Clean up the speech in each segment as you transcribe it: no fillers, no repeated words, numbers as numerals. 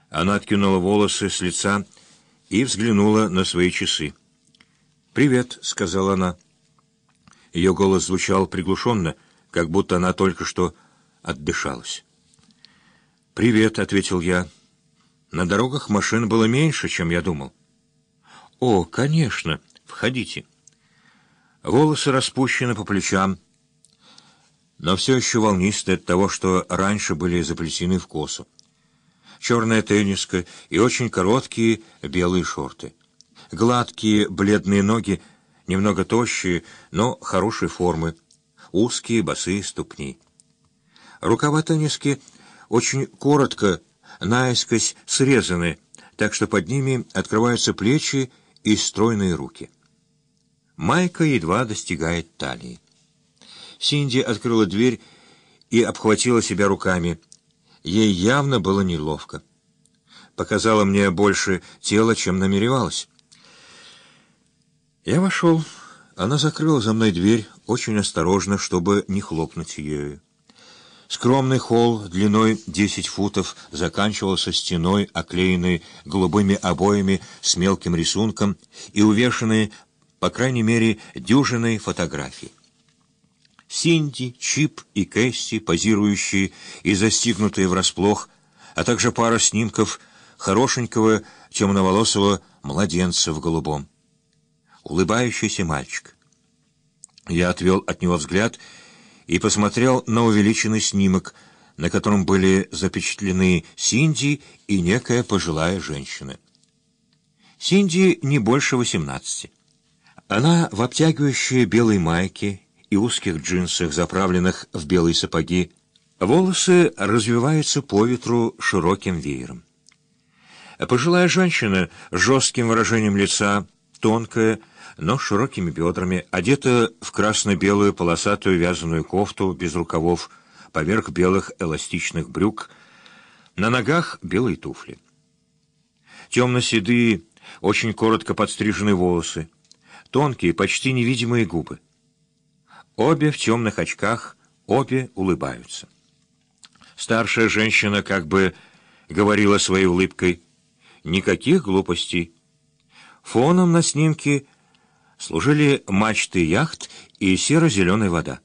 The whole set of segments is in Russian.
Она откинула волосы с лица и взглянула на свои часы. «Привет», — сказала она. Ее голос звучал приглушенно, как будто она только что отдышалась. «Привет», — ответил я. «На дорогах машин было меньше, чем я думал». «О, конечно, входите». Волосы распущены по плечам, но все еще волнистые от того, что раньше были заплетены в косу. Черная тенниска и очень короткие белые шорты. Гладкие бледные ноги, немного тощие, но хорошей формы. Узкие босые ступни. Рукава тенниски очень коротко, наискось срезаны, так что под ними открываются плечи и стройные руки. Майка едва достигает талии. Синди открыла дверь и обхватила себя руками. Ей явно было неловко. Показала мне больше тела, чем намеревалась. Я вошел. Она закрыла за мной дверь очень осторожно, чтобы не хлопнуть ею. Скромный холл длиной 10 футов заканчивался стеной, оклеенной голубыми обоями с мелким рисунком и увешанной, по крайней мере, дюжиной фотографий. Синди, Чип и Кэсси, позирующие и застигнутые врасплох, а также пара снимков хорошенького темноволосого младенца в голубом. Улыбающийся мальчик. Я отвел от него взгляд и посмотрел на увеличенный снимок, на котором были запечатлены Синди и некая пожилая женщина. Синди не больше 18. Она в обтягивающей белой майке и узких джинсах, заправленных в белые сапоги. Волосы развиваются по ветру широким веером. Пожилая женщина с жестким выражением лица, тонкая, но с широкими бедрами, одета в красно-белую полосатую вязаную кофту без рукавов, поверх белых эластичных брюк, на ногах белые туфли. Темно-седые, очень коротко подстриженные волосы, тонкие, почти невидимые губы. Обе в темных очках, обе улыбаются. Старшая женщина как бы говорила своей улыбкой: «Никаких глупостей». Фоном на снимке служили мачты яхт и серо-зеленая вода.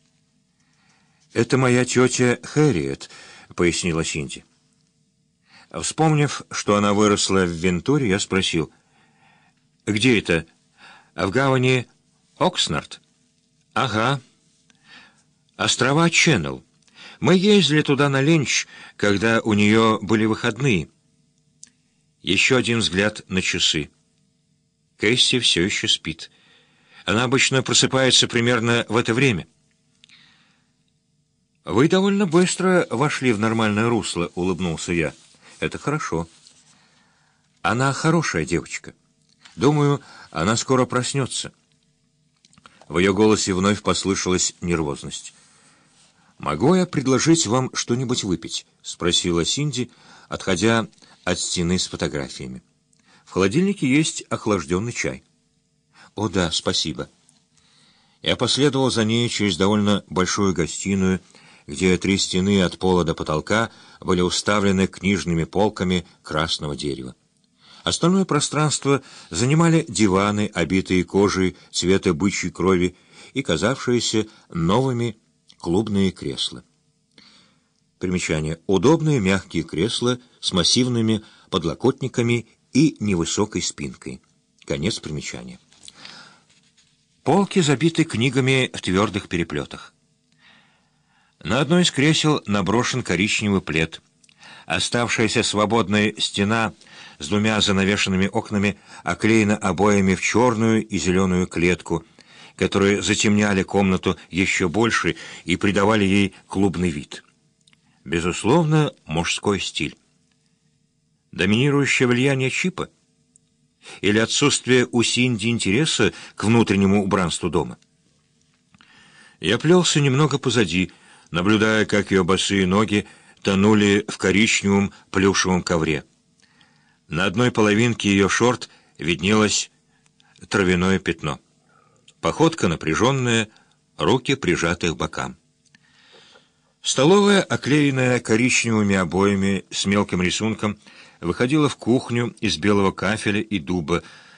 «Это моя тетя Хэрриет», — пояснила Синди. Вспомнив, что она выросла в Вентуре, я спросил: «Где это? В гавани Окснард?» «Ага. Острова Ченнел. Мы ездили туда на ленч, когда у нее были выходные». Еще один взгляд на часы. Кэсси все еще спит. Она обычно просыпается примерно в это время. «Вы довольно быстро вошли в нормальное русло», — улыбнулся я. «Это хорошо. Она хорошая девочка. Думаю, она скоро проснется». В ее голосе вновь послышалась нервозность. «Могу я предложить вам что-нибудь выпить?» — спросила Синди, отходя от стены с фотографиями. «В холодильнике есть охлажденный чай». «О да, спасибо». Я последовал за ней через довольно большую гостиную, где 3 стены от пола до потолка были уставлены книжными полками красного дерева. Остальное пространство занимали диваны, обитые кожей цвета бычьей крови, и казавшиеся новыми клубные кресла. Примечание. Удобные мягкие кресла с массивными подлокотниками и невысокой спинкой. Конец примечания. Полки забиты книгами в твердых переплетах. На одной из кресел наброшен коричневый плед. Оставшаяся свободная стена с 2 занавешенными окнами оклеена обоями в черную и зеленую клетку, которые затемняли комнату еще больше и придавали ей клубный вид. Безусловно, мужской стиль. Доминирующее влияние Чипа? Или отсутствие у Синди интереса к внутреннему убранству дома? Я плелся немного позади, наблюдая, как ее босые ноги тонули в коричневом плюшевом ковре. На одной половинке ее шорт виднелось травяное пятно. Походка напряженная, руки прижаты к бокам. Столовая, оклеенная коричневыми обоями с мелким рисунком, выходила в кухню из белого кафеля и дуба,